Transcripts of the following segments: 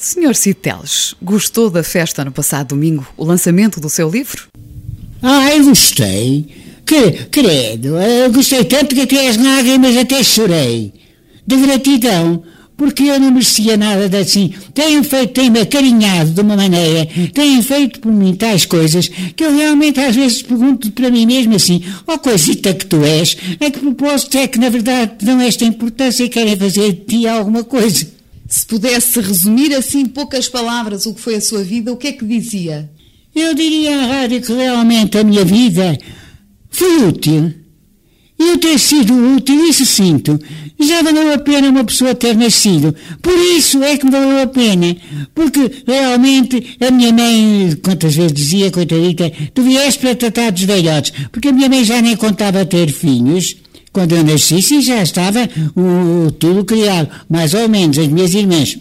Sr. Cid Teles, gostou da festa no passado domingo, o lançamento do seu livro? Eu gostei. Credo, eu gostei tanto que até as lágrimas até chorei. De gratidão, porque eu não merecia nada de assim. Têm-me acarinhado de uma maneira, têm feito por mim tais coisas, que eu realmente às vezes pergunto para mim mesmo assim, coisita que tu és, a que propósito é que na verdade te dão esta importância e querem fazer de ti alguma coisa? Se pudesse resumir assim em poucas palavras o que foi a sua vida, o que é que dizia? Eu diria à rádio que realmente a minha vida foi útil. Eu ter sido útil, isso sinto. Já valeu a pena uma pessoa ter nascido. Por isso é que valeu a pena. Porque realmente a minha mãe, quantas vezes dizia, coitadita, tu vieste para tratar dos velhotes. Porque a minha mãe já nem contava ter filhos. Quando eu nasci, sim, já estava tudo criado. Mais ou menos, as minhas irmãs.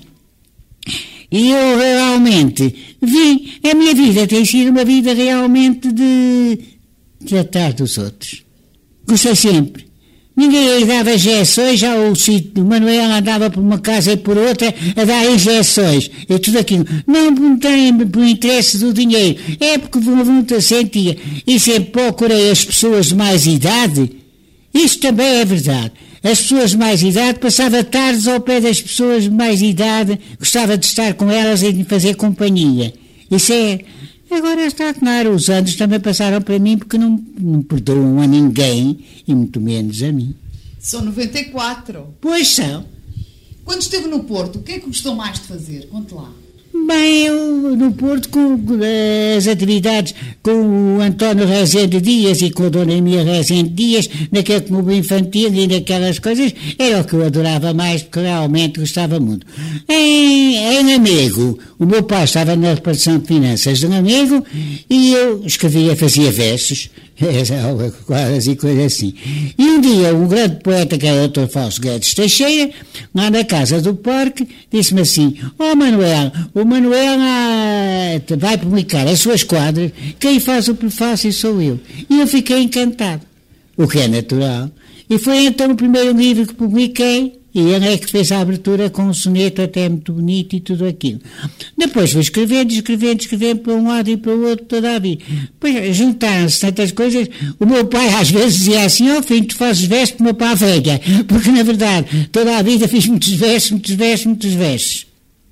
E eu realmente vi, a minha vida tem sido uma vida realmente de tratar dos outros. Gostei sempre. Ninguém aí dava injeções, já o Manuel andava por uma casa e por outra a dar injeções e tudo aquilo. Não tem por interesse do dinheiro, é porque a sentia. E sempre procurei as pessoas de mais idade. Isso também é verdade. As pessoas de mais idade, passava tardes ao pé das pessoas de mais idade, gostava de estar com elas e de fazer companhia. Isso é... Agora está claro, os anos também passaram para mim porque não perdoam a ninguém, e muito menos a mim. São 94. Pois são. Quando esteve no Porto, o que é que gostou mais de fazer? Conte lá. Bem, eu no Porto, com as atividades com o António Rezende Dias e com a Dona Emília Rezende Dias, naquele clube infantil e naquelas coisas, era o que eu adorava mais, porque realmente gostava muito. Em Lamego, o meu pai estava na repartição de finanças de Lamego e eu escrevia, fazia versos, quadras e coisas assim. E um dia, um grande poeta, que era o Dr. Fausto Guedes Teixeira, lá na casa do parque, disse-me assim: Manuel, o Manuel vai publicar as suas quadras, quem faz o prefácio sou eu. E eu fiquei encantado, o que é natural. E foi então o primeiro livro que publiquei, e ele é que fez a abertura com um soneto até muito bonito e tudo aquilo. Depois fui escrevendo para um lado e para o outro toda a vida. Depois juntaram-se tantas coisas. O meu pai às vezes dizia assim: filho, tu fazes versos para o meu pai velha. Porque na verdade toda a vida fiz muitos versos.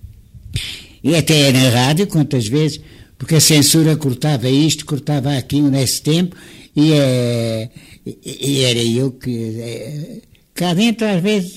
E até na rádio, quantas vezes, porque a censura cortava isto, cortava aquilo nesse tempo, e era eu que... cá dentro às vezes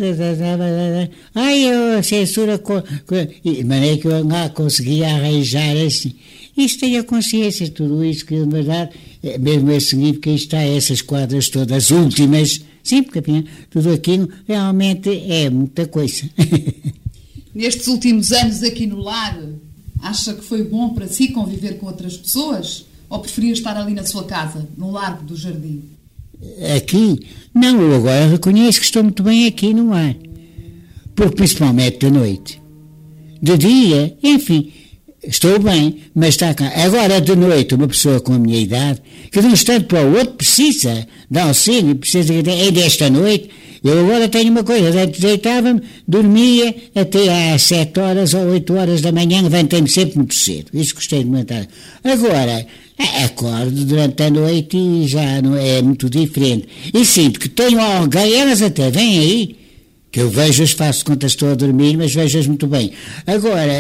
a censura de maneira que eu lá conseguia arranjar assim. Isto tem a consciência, tudo isso que na verdade, mesmo esse livro que aí está, essas quadras todas últimas, sim, porque tudo aquilo realmente é muita coisa. Nestes últimos anos aqui no lar, acha que foi bom para si conviver com outras pessoas? Ou preferia estar ali na sua casa, no Largo do Jardim? Aqui? Não, eu agora reconheço que estou muito bem aqui no ar. Porque principalmente de noite. De dia, enfim, estou bem, mas está cá. Agora de noite, uma pessoa com a minha idade, que de um instante para o outro precisa de auxílio, precisa desta noite. Eu agora tenho uma coisa, antes deitava-me, dormia até às 7 horas ou 8 horas da manhã, levantei-me sempre muito cedo. Isso gostei de levantar. Agora, acordo durante a noite e já não é muito diferente. E sinto que tenho alguém, elas até vêm aí, que eu vejo-as, faço conta, estou a dormir, mas vejo-as muito bem. Agora,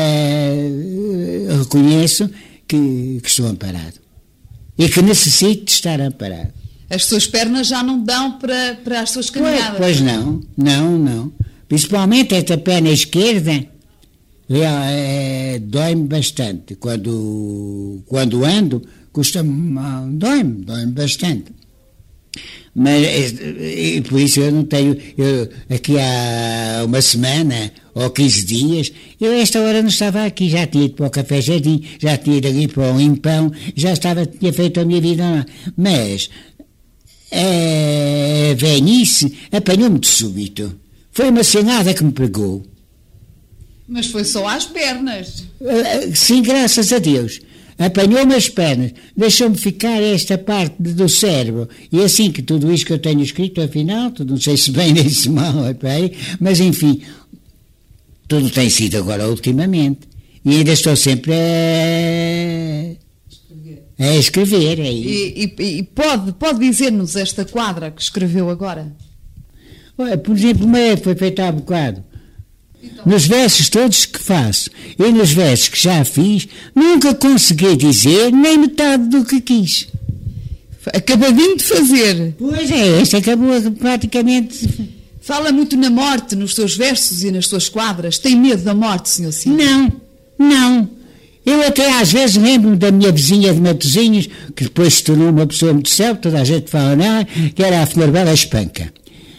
reconheço que estou amparado. E que necessito de estar amparado. As suas pernas já não dão para as suas caminhadas? Pois não. Principalmente esta perna esquerda, dói-me bastante. Quando ando, custa-me, dói-me bastante. Mas, e por isso eu não tenho, aqui há uma semana ou 15 dias, eu a esta hora não estava aqui, já tinha ido para o Café Jardim, já tinha ido ali para o Impão, tinha feito a minha vida lá. Mas a velhice apanhou-me de súbito. Foi uma cenada que me pegou. Mas foi só às pernas. Sim, graças a Deus. Apanhou-me as pernas, deixou-me ficar esta parte do cérebro. E assim que tudo isto que eu tenho escrito, afinal, não sei se bem nem se mal, mas enfim, Tudo tem sido agora ultimamente. E ainda estou sempre a escrever. E pode dizer-nos esta quadra que escreveu agora? Olha, por exemplo, uma foi feita há bocado. Então, nos versos todos que faço e nos versos que já fiz, nunca consegui dizer nem metade do que quis. Acabadinho de fazer. Pois é, este acabou praticamente. Fala muito na morte nos seus versos e nas suas quadras. Tem medo da morte, Sr. Cid? Não. Eu até às vezes lembro-me da minha vizinha de Matosinhos, que depois se tornou uma pessoa muito célebre, toda a gente fala nela, que era a Florbela Espanca.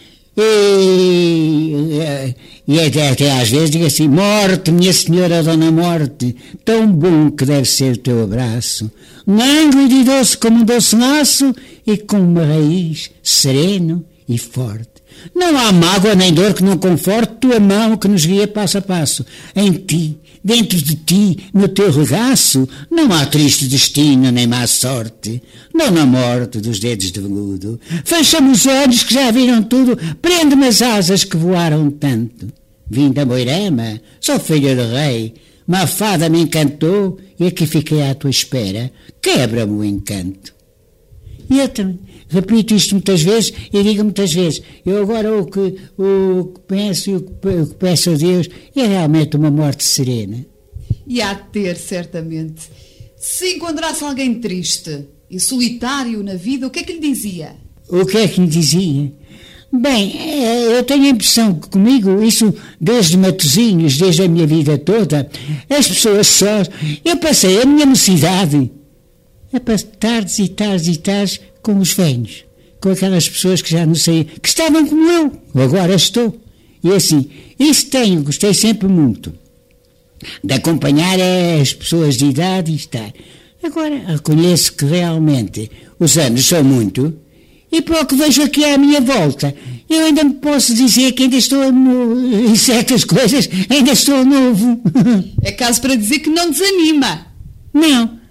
E até às vezes digo assim: morte, minha senhora Dona Morte, tão bom que deve ser o teu abraço, lânguido e doce como um doce laço, e com uma raiz sereno e forte. Não há mágoa nem dor que não conforte tua mão que nos guia passo a passo. Em ti, dentro de ti, no teu regaço, não há triste destino nem má sorte. Não na morte dos dedos de veludo. Fecha-me os olhos que já viram tudo, prende-me as asas que voaram tanto. Vim da Moirama, sou filho de rei, uma fada me encantou e aqui fiquei à tua espera. Quebra-me o encanto. E eu também repito isto muitas vezes e digo muitas vezes: eu agora o que penso e o que peço a Deus é realmente uma morte serena. E há de ter, certamente. Se encontrasse alguém triste e solitário na vida, o que é que lhe dizia? O que é que lhe dizia? Bem, eu tenho a impressão que comigo, isso desde Matosinhos, desde a minha vida toda, as pessoas sós, eu passei a minha mocidade a passar tardes e tardes e tardes com os velhos, com aquelas pessoas que já não sei, que estavam como eu, agora estou. E assim, isso gostei sempre muito, de acompanhar as pessoas de idade e estar. Agora, reconheço que realmente os anos são muito, e para o que vejo aqui à minha volta, eu ainda me posso dizer que ainda estou em certas coisas, ainda estou novo. É caso para dizer que não desanima. Não.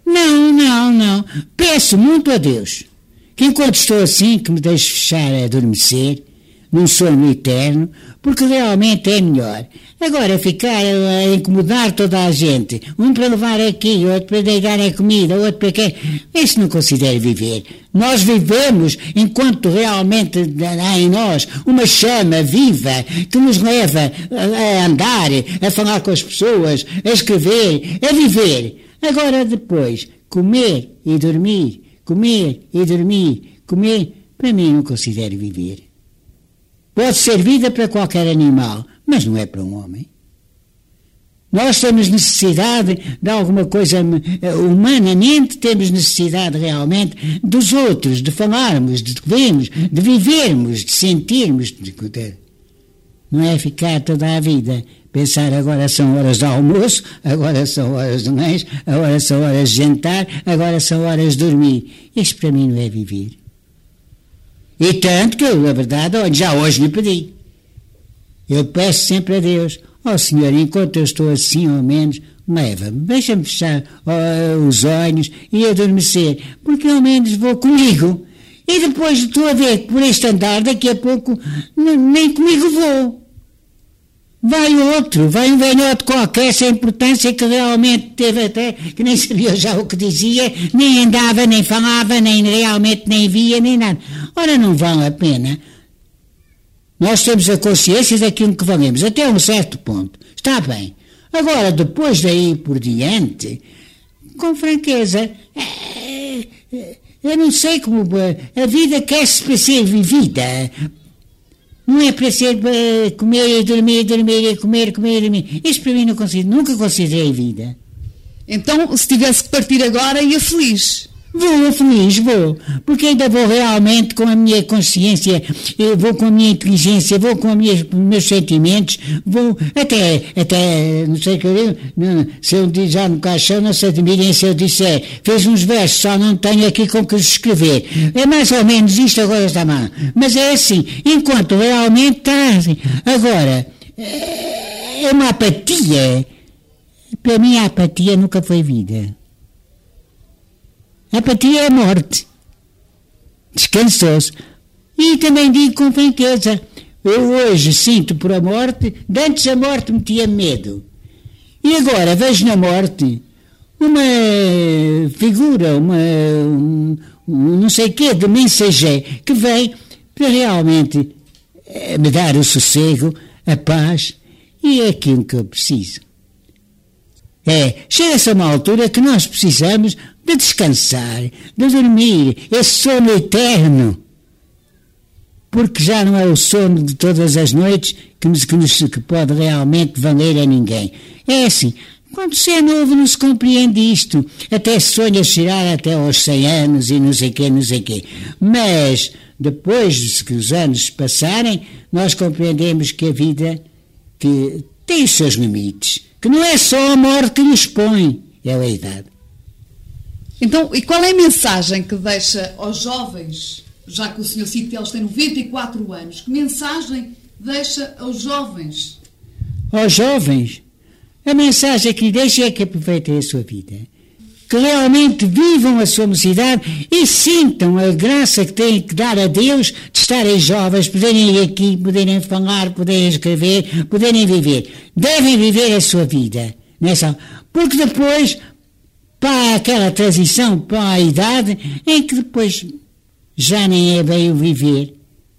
Peço muito a Deus que enquanto estou assim, que me deixe fechar a adormecer, num sono eterno, porque realmente é melhor. Agora ficar a incomodar toda a gente, um para levar aqui, outro para deitar a comida, outro para quê, isso não considero viver. Nós vivemos enquanto realmente há em nós uma chama viva que nos leva a andar, a falar com as pessoas, a escrever, a viver. Agora depois, comer e dormir, para mim não considero viver. Pode ser vida para qualquer animal, mas não é para um homem. Nós temos necessidade de alguma coisa, humanamente temos necessidade realmente dos outros, de falarmos, de vermos, de vivermos, de sentirmos. Não é ficar toda a vida pensar agora são horas de almoço, agora são horas de lanche, agora são horas de jantar, agora são horas de dormir. Isto para mim não é viver. E tanto que eu, na verdade, já hoje lhe pedi. Eu peço sempre a Deus: ó Senhor, enquanto eu estou assim ou menos, leva-me, deixa-me fechar os olhos e adormecer, porque ao menos vou comigo. E depois estou a ver que por este andar, daqui a pouco, nem comigo vou. Vai outro, vai um velhote qualquer sem importância que realmente teve até, que nem sabia já o que dizia, nem andava, nem falava, nem realmente nem via, nem nada. Ora, não vale a pena. Nós temos a consciência daquilo que valemos, até um certo ponto. Está bem. Agora, depois daí por diante, com franqueza, eu não sei como a vida quer-se para ser vivida. Não é para ser comer e dormir, comer e dormir. Isto para mim nunca considerei vida. Então, se tivesse que partir agora, ia feliz? Vou, porque ainda vou realmente com a minha consciência, eu vou com a minha inteligência, vou com os meus sentimentos, vou até não sei o que eu digo, se eu digo já no caixão, não se admirem se eu disser, fez uns versos, só não tenho aqui com que os escrever. É mais ou menos isto agora está mal. Mas é assim, enquanto realmente está assim. Agora, é uma apatia. Para mim a apatia nunca foi vida. A apatia é a morte. Descansou-se. E também digo com franqueza, Eu hoje sinto por a morte, de antes a morte me tinha medo. E agora vejo na morte uma figura, não sei o quê, de mensageiro, que vem para realmente me dar o sossego, a paz, e é aquilo que eu preciso. Chega-se a uma altura que nós precisamos de descansar, de dormir, esse sono eterno, porque já não é o sono de todas as noites que pode realmente valer a ninguém. É assim, quando se é novo não se compreende isto, até se sonha chegar até aos 100 anos e não sei quê, mas depois que os anos passarem, nós compreendemos que a vida que tem os seus limites, que não é só a morte que nos põe, é a idade. Então, e qual é a mensagem que deixa aos jovens, já que o Sr. Cito Teles tem 94 anos, que mensagem deixa aos jovens? Aos jovens, a mensagem que lhe deixa é que aproveitem a sua vida, que realmente vivam a sua mocidade e sintam a graça que têm que dar a Deus de estarem jovens, poderem ir aqui, poderem falar, poderem escrever, poderem viver. Devem viver a sua vida, porque depois, para aquela transição, para a idade, em que depois já nem é bem o viver,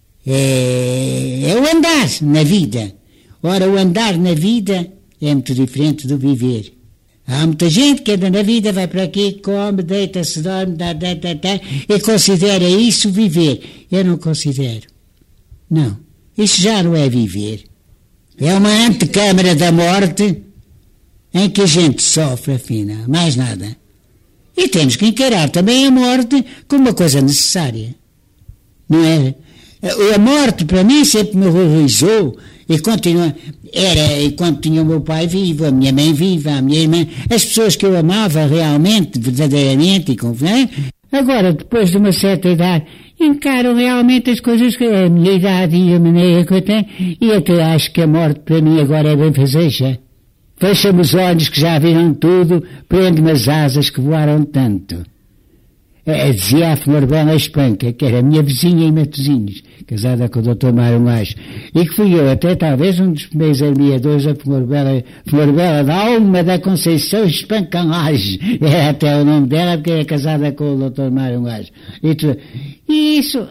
é o andar na vida. Ora, o andar na vida é muito diferente do viver. Há muita gente que anda na vida, vai para aqui, come, deita-se, dorme, e considera isso viver. Eu não considero. Não. Isso já não é viver. É uma antecâmara da morte em que a gente sofre, afinal, mais nada. E temos que encarar também a morte como uma coisa necessária. Não é? A morte, para mim, sempre me horrorizou e continua. Era enquanto tinha o meu pai vivo, a minha mãe viva, a minha irmã, as pessoas que eu amava realmente, verdadeiramente e confiante. Agora, depois de uma certa idade, encaro realmente as coisas que a minha idade e a maneira que eu tenho, e até acho que a morte para mim agora é bem fazeja. Fecha-me os olhos que já viram tudo, prende-me as asas que voaram tanto. Dizia a Flor Bela Espanca, que era a minha vizinha em Matosinhos, casada com o Dr. Mário Lage, e que fui eu até talvez um dos primeiros armeadores da Flor Bela da Alma da Conceição Espanca Lage, era até o nome dela, porque era casada com o Dr. Mário Lage. E isso,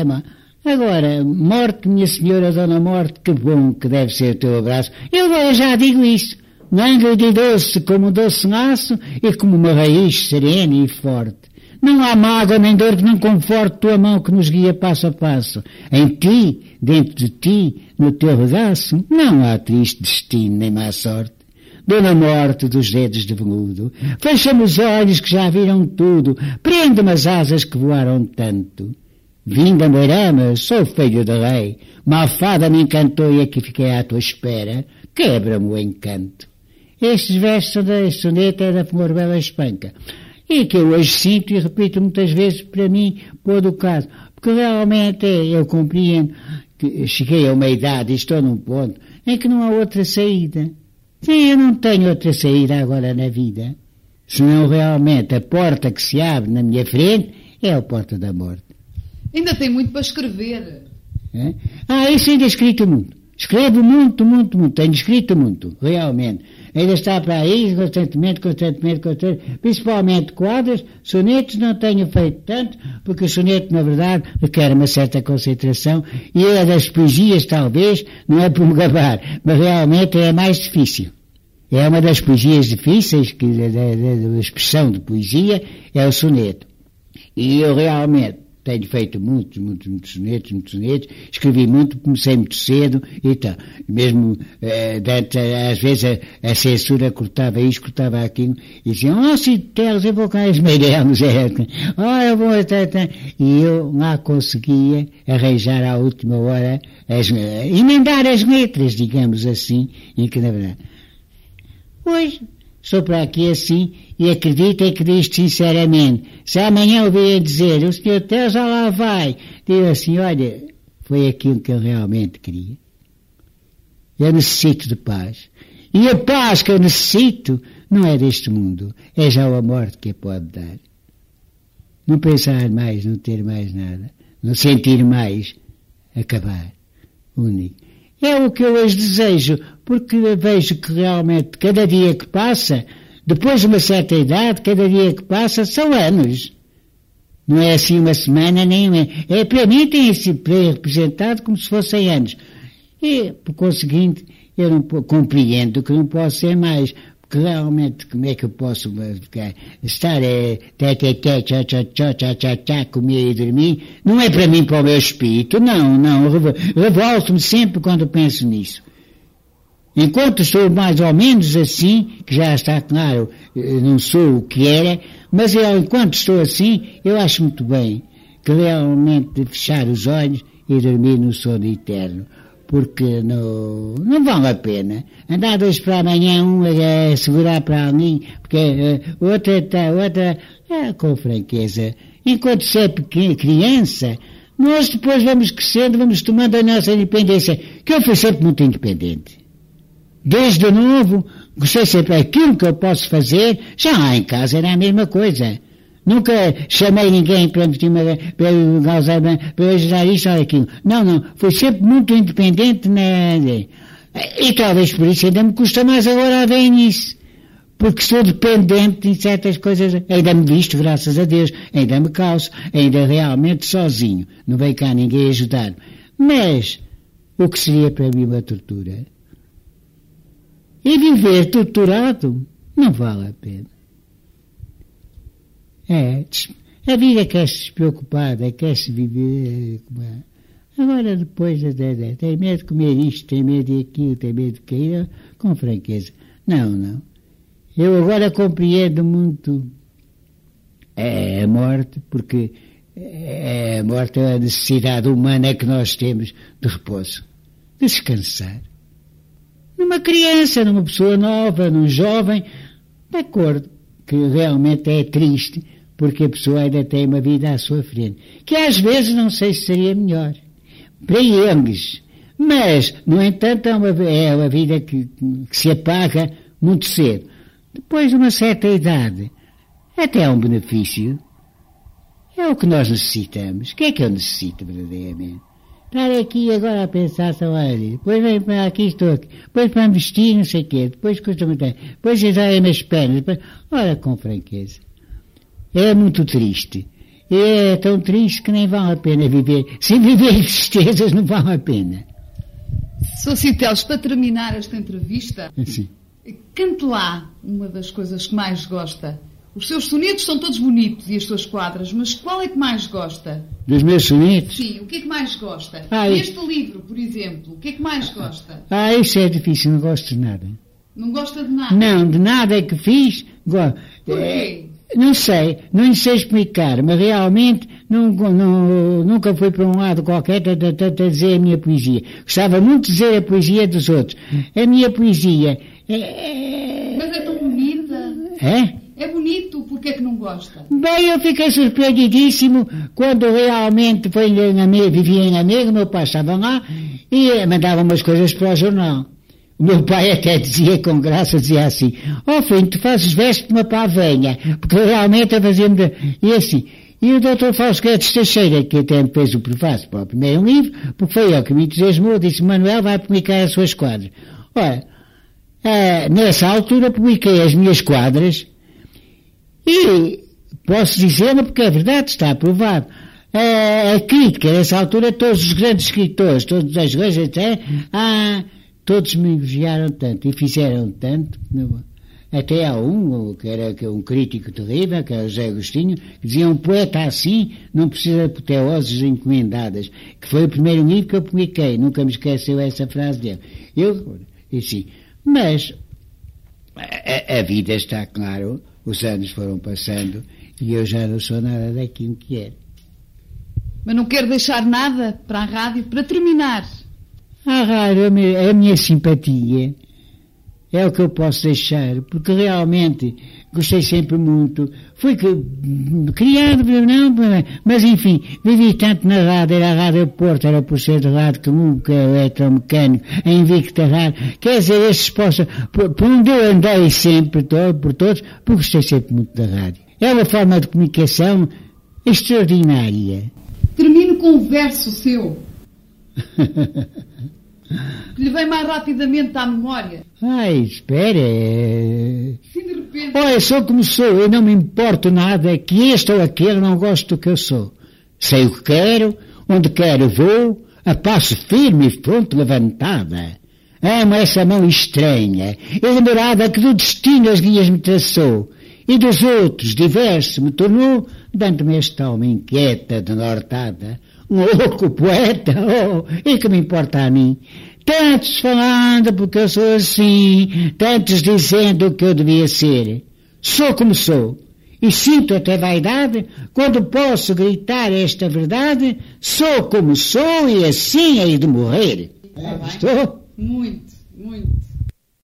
agora, morte, minha senhora Dona Morte, que bom que deve ser o teu abraço. Eu agora já digo isso, mangue de doce como um doce laço e como uma raiz serena e forte. Não há mágoa nem dor que não conforte tua mão que nos guia passo a passo. Em ti, dentro de ti, no teu regaço, não há triste destino nem má sorte. Dona Morte dos dedos de veludo, fecha-me os olhos que já viram tudo, prende-me as asas que voaram tanto. Vinda Moirama, sou filho de rei, malfada me encantou e aqui fiquei à tua espera, quebra-me o encanto. Estes versos da soneta é da Flor Bela Espanca. E que eu hoje sinto e repito muitas vezes para mim, por do caso, porque realmente eu compreendo que cheguei a uma idade e estou num ponto em que não há outra saída. Sim, eu não tenho outra saída agora na vida, senão realmente a porta que se abre na minha frente é a porta da morte. Ainda tem muito para escrever. Isso ainda escrito muito. Escrevo muito, tenho escrito muito, realmente. Ainda está para aí, constantemente, principalmente quadros, sonetos não tenho feito tanto, porque o soneto, na verdade, requer uma certa concentração, e a das poesias, talvez, não é por me gabar, mas realmente é a mais difícil. É uma das poesias difíceis, que da expressão de poesia, é o soneto. E eu realmente tenho feito muitos sonetos, escrevi muito, comecei muito cedo e tal. Mesmo, às vezes a censura cortava isto, cortava aquilo, e diziam, Cito Teles, eu vou com as Meirelles, eu vou e eu lá conseguia arranjar à última hora, emendar as letras, digamos assim, e que na verdade, hoje, estou para aqui assim e acreditem que diz sinceramente. Se amanhã eu vier dizer, o Sr. Teles já lá vai, digo assim, olha, foi aquilo que eu realmente queria. Eu necessito de paz. E a paz que eu necessito não é deste mundo, é já a morte que a pode dar. Não pensar mais, não ter mais nada, não sentir mais, acabar. único. É o que eu hoje desejo, porque vejo que realmente cada dia que passa, depois de uma certa idade, cada dia que passa são anos. Não é assim uma semana, nem uma... para mim tem esse representado como se fossem anos. E, por conseguinte, eu não compreendo que não posso ser mais. Porque realmente, como é que eu posso estar comer e dormir? Não é para mim, para o meu espírito, não. Revolto-me sempre quando penso nisso. Enquanto estou mais ou menos assim, que já está claro, não sou o que era, mas enquanto estou assim, eu acho muito bem que realmente fechar os olhos e dormir no sono eterno. Porque não vale a pena. Andar dois para amanhã, um a segurar para alguém, porque outra, com franqueza. Enquanto se é criança, nós depois vamos crescendo, vamos tomando a nossa independência, que eu fui sempre muito independente. Desde novo, gostei sempre aquilo que eu posso fazer, já lá em casa era a mesma coisa. Nunca chamei ninguém para ajudar isto ou aquilo. Não. Fui sempre muito independente. E talvez por isso ainda me custa mais agora a ver nisso. Porque sou dependente de certas coisas. Ainda me visto, graças a Deus. Ainda me calço. Ainda realmente sozinho. Não veio cá ninguém ajudar. Mas, o que seria para mim uma tortura? E viver torturado não vale a pena. A vida quer-se despreocupada, quer-se viver. Agora depois tem medo de comer isto, tem medo de aquilo, tem medo de cair, com franqueza. Não. Eu agora compreendo muito a morte, porque a morte é a necessidade humana que nós temos de repouso, de descansar. Numa criança, numa pessoa nova, num jovem, de acordo, que realmente é triste, porque a pessoa ainda tem uma vida à sua frente, que às vezes não sei se seria melhor para eles, mas, no entanto, é uma vida que se apaga muito cedo. Depois de uma certa idade, até é um benefício. É o que nós necessitamos. O que é que eu necessito verdadeiramente? Estar aqui agora a pensar só ali, depois vem para aqui, estou aqui, depois para me vestir, não sei o quê, depois custa-me tempo, depois exaem nas pernas, depois... Ora, com franqueza. É muito triste. É tão triste que nem vale a pena viver. Se viver em tristezas não vale a pena. Sr. Citeles, para terminar esta entrevista, Sim. Cante lá uma das coisas que mais gosta. Os seus sonetos são todos bonitos e as suas quadras, mas qual é que mais gosta? Dos meus sonetos? Sim, o que é que mais gosta? Ai. Este livro, por exemplo, o que é que mais gosta? Isso é difícil, não gosto de nada. Não gosta de nada? Não, de nada que fiz, gosto. Porquê? Não sei explicar, mas realmente nunca fui para um lado qualquer a dizer a minha poesia. Gostava muito de dizer a poesia dos outros. A minha poesia Mas é tão bonita. É bonito, porque é que não gosta? Bem, eu fiquei surpreendidíssimo quando realmente vivia em Lamego, meu pai estava lá e mandava umas coisas para o jornal. O meu pai até dizia com graça, dizia assim, filho, tu fazes verso para uma pavenha, porque realmente eu fazia-me... E assim, e o Dr. Fausto Guedes Teixeira, que até me fez o prefácio para o primeiro livro, porque foi ele que me entusiasmou, disse, Manuel vai publicar as suas quadras. Ora, nessa altura publiquei as minhas quadras, e posso dizer-me porque é verdade, está aprovado. A crítica, nessa altura, todos os grandes escritores, todos os grandes, todos me elogiaram tanto e fizeram tanto, até há que era um crítico terrível, que era o José Agostinho, que dizia um poeta assim não precisa de apoteoses encomendadas, que foi o primeiro livro que eu publiquei, nunca me esqueceu essa frase dele. Eu disse, mas a vida está claro, os anos foram passando e eu já não sou nada daquilo que era. Mas não quero deixar nada para a rádio, para terminar. A rádio, a minha simpatia é o que eu posso deixar, porque realmente gostei sempre muito. Fui criado, mas enfim, vivi tanto na rádio, era a Rádio Porto, era por ser de rádio comum, que é o eletromecânico, a Invicta Rádio. Quer dizer, esses postos, por onde eu andei sempre, por todos, porque gostei sempre muito da rádio. É uma forma de comunicação extraordinária. Termino com um verso seu. Que lhe vem mais rapidamente à memória? Ai, espera. Sim, de repente. Olha, sou como sou, eu não me importo nada, que este ou aquele não gosto do que eu sou. Sei o que quero, onde quero vou, a passo firme e fronte levantada. Amo essa mão estranha, ignorada que do destino as guias me traçou, e dos outros diverso me tornou, dando-me esta alma inquieta, denortada. Um louco poeta, e que me importa a mim? Tantos falando porque eu sou assim, tantos dizendo o que eu devia ser. Sou como sou, e sinto até vaidade quando posso gritar esta verdade. Sou como sou e assim hei de morrer. Tá bem. Estou? Muito, muito.